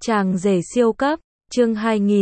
Chàng rể siêu cấp, chương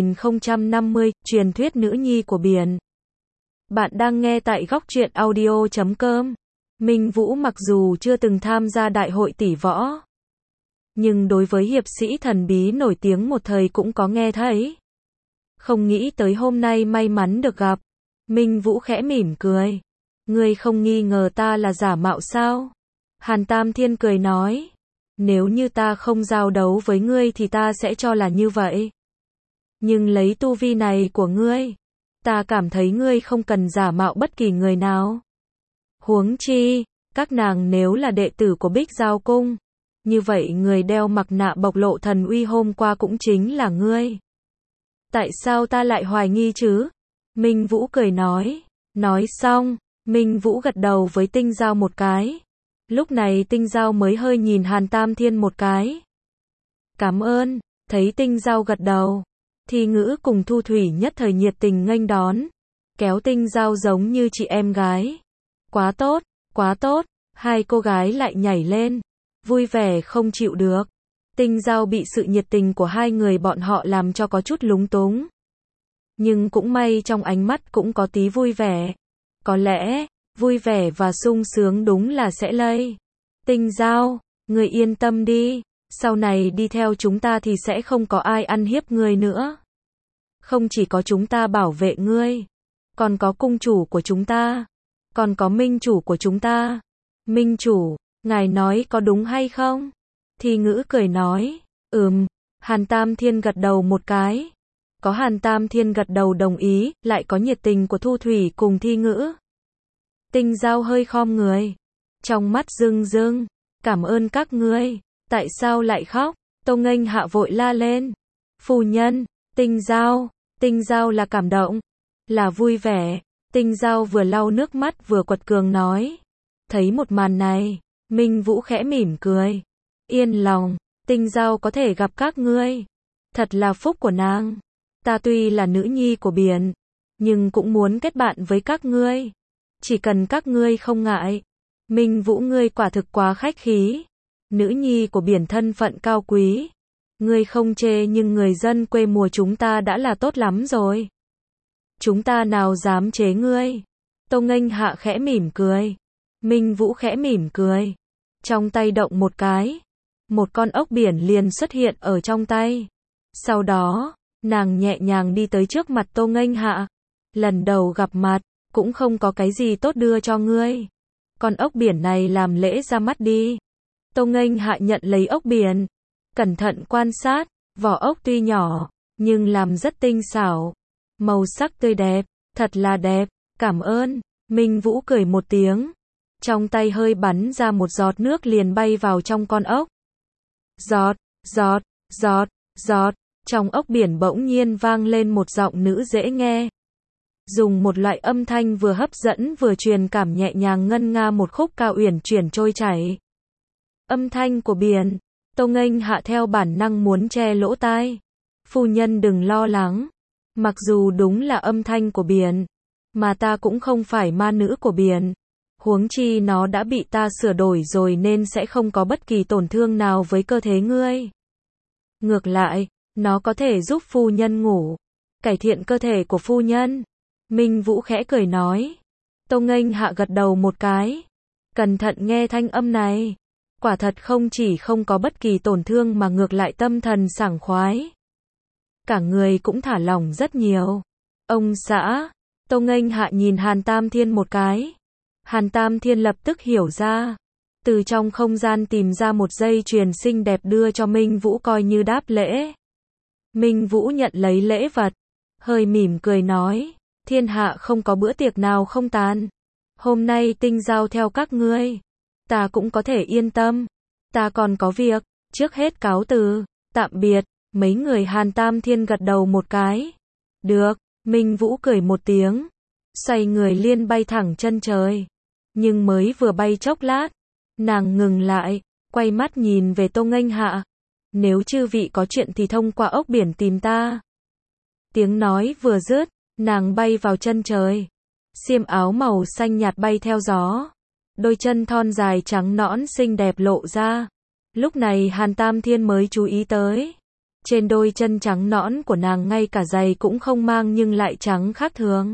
2050, truyền thuyết nữ nhi của biển. Bạn đang nghe tại góc truyện audio.com. Minh Vũ mặc dù chưa từng tham gia đại hội tỷ võ, nhưng đối với hiệp sĩ thần bí nổi tiếng một thời cũng có nghe thấy. Không nghĩ tới hôm nay may mắn được gặp. Minh Vũ khẽ mỉm cười. Ngươi không nghi ngờ ta là giả mạo sao? Hàn Tam Thiên cười nói. Nếu như ta không giao đấu với ngươi thì ta sẽ cho là như vậy. Nhưng lấy tu vi này của ngươi, ta cảm thấy ngươi không cần giả mạo bất kỳ người nào. Huống chi, các nàng nếu là đệ tử của Bích Giao Cung, như vậy người đeo mặt nạ bộc lộ thần uy hôm qua cũng chính là ngươi. Tại sao ta lại hoài nghi chứ? Minh Vũ cười nói. Nói xong, Minh Vũ gật đầu với Tinh Giao một cái. Lúc này Tinh Giao mới hơi nhìn Hàn Tam Thiên một cái. Cảm ơn, thấy Tinh Giao gật đầu. Thi Ngữ cùng Thu Thủy nhất thời nhiệt tình nghênh đón. Kéo Tinh Giao giống như chị em gái. Quá tốt, quá tốt, hai cô gái lại nhảy lên. Vui vẻ không chịu được. Tinh Giao bị sự nhiệt tình của hai người bọn họ làm cho có chút lúng túng. Nhưng cũng may trong ánh mắt cũng có tí vui vẻ. Có lẽ, vui vẻ và sung sướng đúng là sẽ lây. Tinh Giao, người yên tâm đi, sau này đi theo chúng ta thì sẽ không có ai ăn hiếp ngươi nữa. Không chỉ có chúng ta bảo vệ ngươi, còn có cung chủ của chúng ta, còn có minh chủ của chúng ta. Minh chủ, ngài nói có đúng hay không? Thi Ngữ cười nói, Hàn Tam Thiên gật đầu một cái. Có Hàn Tam Thiên gật đầu đồng ý, lại có nhiệt tình của Thu Thủy cùng Thi Ngữ. Tinh Giao hơi khom người, trong mắt rưng rưng, cảm ơn các ngươi. Tại sao lại khóc? Tô Nghênh Hạ vội la lên. Phu nhân, Tinh Giao là cảm động, là vui vẻ. Tinh Giao vừa lau nước mắt vừa quật cường nói. Thấy một màn này, Minh Vũ khẽ mỉm cười. Yên lòng, Tinh Giao có thể gặp các ngươi, thật là phúc của nàng. Ta tuy là nữ nhi của biển, nhưng cũng muốn kết bạn với các ngươi. Chỉ cần các ngươi không ngại. Minh Vũ ngươi quả thực quá khách khí. Nữ nhi của biển thân phận cao quý. Ngươi không chê nhưng người dân quê mùa chúng ta đã là tốt lắm rồi. Chúng ta nào dám chế ngươi. Tô Nghênh Hạ khẽ mỉm cười. Minh Vũ khẽ mỉm cười. Trong tay động một cái. Một con ốc biển liền xuất hiện ở trong tay. Sau đó, nàng nhẹ nhàng đi tới trước mặt Tô Nghênh Hạ. Lần đầu gặp mặt, cũng không có cái gì tốt đưa cho ngươi. Con ốc biển này làm lễ ra mắt đi. Tô Nghênh Hạ nhận lấy ốc biển. Cẩn thận quan sát, vỏ ốc tuy nhỏ, nhưng làm rất tinh xảo. Màu sắc tươi đẹp, thật là đẹp, cảm ơn. Minh Vũ cười một tiếng. Trong tay hơi bắn ra một giọt nước liền bay vào trong con ốc. Giọt, giọt, giọt, giọt. Trong ốc biển bỗng nhiên vang lên một giọng nữ dễ nghe. Dùng một loại âm thanh vừa hấp dẫn vừa truyền cảm nhẹ nhàng ngân nga một khúc ca uyển chuyển trôi chảy. Âm thanh của biển. Tô Nghênh Hạ theo bản năng muốn che lỗ tai. Phu nhân đừng lo lắng. Mặc dù đúng là âm thanh của biển, mà ta cũng không phải ma nữ của biển. Huống chi nó đã bị ta sửa đổi rồi nên sẽ không có bất kỳ tổn thương nào với cơ thể ngươi. Ngược lại, nó có thể giúp phu nhân ngủ, cải thiện cơ thể của phu nhân. Minh Vũ khẽ cười nói. Tô Nghênh Hạ gật đầu một cái. Cẩn thận nghe thanh âm này. Quả thật không chỉ không có bất kỳ tổn thương mà ngược lại tâm thần sảng khoái. Cả người cũng thả lỏng rất nhiều. Ông xã. Tô Nghênh Hạ nhìn Hàn Tam Thiên một cái. Hàn Tam Thiên lập tức hiểu ra. Từ trong không gian tìm ra một dây chuyền xinh đẹp đưa cho Minh Vũ coi như đáp lễ. Minh Vũ nhận lấy lễ vật. Hơi mỉm cười nói. Thiên hạ không có bữa tiệc nào không tàn. Hôm nay Tinh Giao theo các ngươi. Ta cũng có thể yên tâm. Ta còn có việc. Trước hết cáo từ. Tạm biệt. Mấy người Hàn Tam Thiên gật đầu một cái. Được. Minh Vũ cười một tiếng. Xoay người liên bay thẳng chân trời. Nhưng mới vừa bay chốc lát. Nàng ngừng lại. Quay mắt nhìn về Tô Nghênh Hạ. Nếu chư vị có chuyện thì thông qua ốc biển tìm ta. Tiếng nói vừa dứt. Nàng bay vào chân trời. Xiêm áo màu xanh nhạt bay theo gió. Đôi chân thon dài trắng nõn xinh đẹp lộ ra. Lúc này Hàn Tam Thiên mới chú ý tới. Trên đôi chân trắng nõn của nàng ngay cả giày cũng không mang nhưng lại trắng khác thường.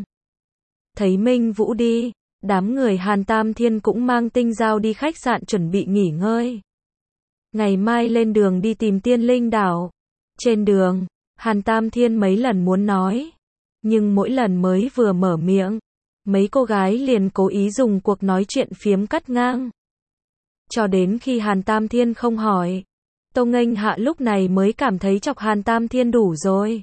Thấy Minh Vũ đi, đám người Hàn Tam Thiên cũng mang Tinh Giao đi khách sạn chuẩn bị nghỉ ngơi. Ngày mai lên đường đi tìm Tiên Linh đảo. Trên đường, Hàn Tam Thiên mấy lần muốn nói, nhưng mỗi lần mới vừa mở miệng, mấy cô gái liền cố ý dùng cuộc nói chuyện phiếm cắt ngang. Cho đến khi Hàn Tam Thiên không hỏi, Tô Nghênh Hạ lúc này mới cảm thấy chọc Hàn Tam Thiên đủ rồi.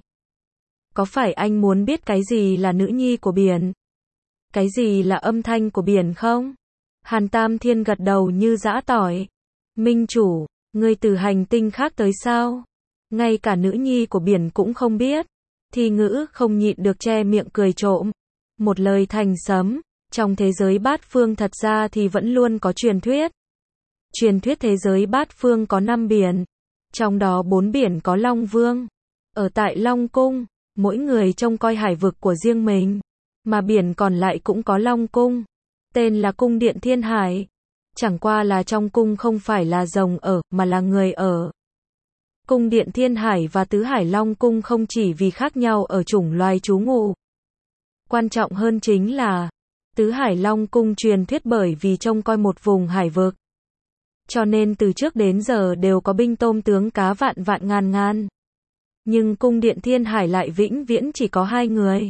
Có phải anh muốn biết cái gì là nữ nhi của biển? Cái gì là âm thanh của biển không? Hàn Tam Thiên gật đầu như giã tỏi. Minh chủ, ngươi từ hành tinh khác tới sao? Ngay cả nữ nhi của biển cũng không biết. Thi Ngữ không nhịn được che miệng cười trộm. Một lời thành sấm, trong thế giới bát phương thật ra thì vẫn luôn có truyền thuyết. Truyền thuyết thế giới bát phương có 5 biển, trong đó 4 biển có Long Vương. Ở tại Long Cung, mỗi người trông coi hải vực của riêng mình, mà biển còn lại cũng có Long Cung, tên là Cung Điện Thiên Hải. Chẳng qua là trong cung không phải là rồng ở, mà là người ở. Cung Điện Thiên Hải và Tứ Hải Long Cung không chỉ vì khác nhau ở chủng loài trú ngụ. Quan trọng hơn chính là, Tứ Hải Long Cung truyền thuyết bởi vì trông coi một vùng hải vực. Cho nên từ trước đến giờ đều có binh tôm tướng cá vạn vạn ngàn ngàn. Nhưng Cung Điện Thiên Hải lại vĩnh viễn chỉ có 2 người.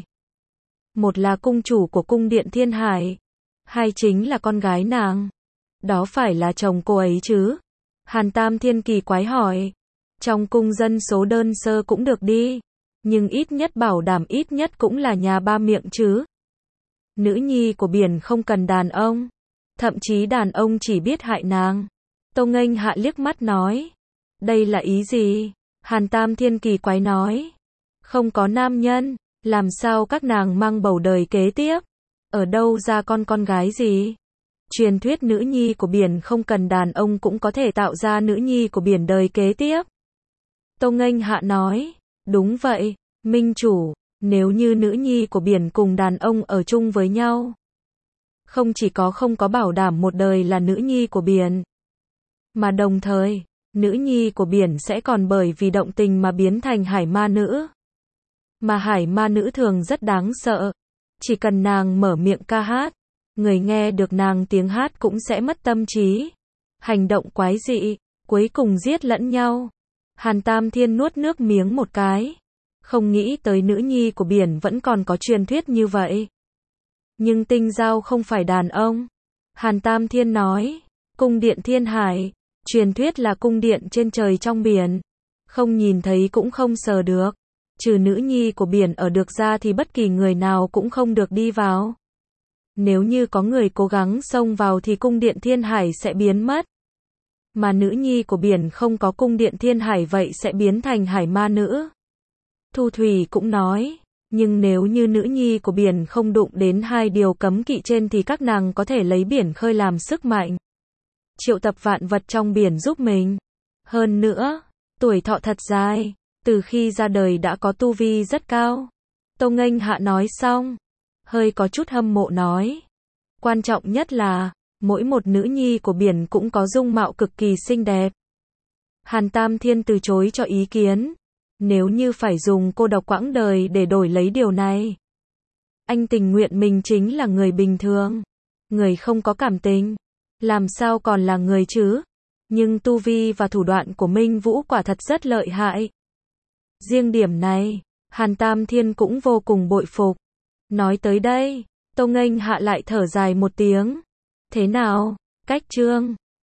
Một là cung chủ của Cung Điện Thiên Hải, hai chính là con gái nàng. Đó phải là chồng cô ấy chứ? Hàn Tam Thiên kỳ quái hỏi. Trong cung dân số đơn sơ cũng được đi, nhưng ít nhất bảo đảm ít nhất cũng là nhà ba miệng chứ. Nữ nhi của biển không cần đàn ông, thậm chí đàn ông chỉ biết hại nàng. Tô Nghênh Hạ liếc mắt nói. Đây là ý gì? Hàn Tam Thiên kỳ quái nói. Không có nam nhân, làm sao các nàng mang bầu đời kế tiếp? Ở đâu ra con gái gì? Truyền thuyết nữ nhi của biển không cần đàn ông cũng có thể tạo ra nữ nhi của biển đời kế tiếp. Tô Nghênh Hạ nói. Đúng vậy, Minh chủ, nếu như nữ nhi của biển cùng đàn ông ở chung với nhau, không chỉ không có bảo đảm một đời là nữ nhi của biển, mà đồng thời, nữ nhi của biển sẽ còn bởi vì động tình mà biến thành hải ma nữ. Mà hải ma nữ thường rất đáng sợ. Chỉ cần nàng mở miệng ca hát, người nghe được nàng tiếng hát cũng sẽ mất tâm trí. Hành động quái dị, cuối cùng giết lẫn nhau. Hàn Tam Thiên nuốt nước miếng một cái. Không nghĩ tới nữ nhi của biển vẫn còn có truyền thuyết như vậy. Nhưng Tinh Giao không phải đàn ông. Hàn Tam Thiên nói. Cung Điện Thiên Hải, truyền thuyết là cung điện trên trời trong biển. Không nhìn thấy cũng không sờ được. Trừ nữ nhi của biển ở được ra thì bất kỳ người nào cũng không được đi vào. Nếu như có người cố gắng xông vào thì Cung Điện Thiên Hải sẽ biến mất. Mà nữ nhi của biển không có Cung Điện Thiên Hải vậy sẽ biến thành hải ma nữ. Thu Thủy cũng nói, nhưng nếu như nữ nhi của biển không đụng đến 2 điều cấm kỵ trên thì các nàng có thể lấy biển khơi làm sức mạnh. Triệu tập vạn vật trong biển giúp mình. Hơn nữa, tuổi thọ thật dài, từ khi ra đời đã có tu vi rất cao. Tô Nghênh Hạ nói xong, hơi có chút hâm mộ nói. Quan trọng nhất là, mỗi một nữ nhi của biển cũng có dung mạo cực kỳ xinh đẹp. Hàn Tam Thiên từ chối cho ý kiến. Nếu như phải dùng cô độc quãng đời để đổi lấy điều này, anh tình nguyện mình chính là người bình thường, người không có cảm tình, làm sao còn là người chứ? Nhưng tu vi và thủ đoạn của Minh Vũ quả thật rất lợi hại. Riêng điểm này, Hàn Tam Thiên cũng vô cùng bội phục. Nói tới đây, Tô Nghênh Hạ lại thở dài một tiếng. Thế nào? Cách chương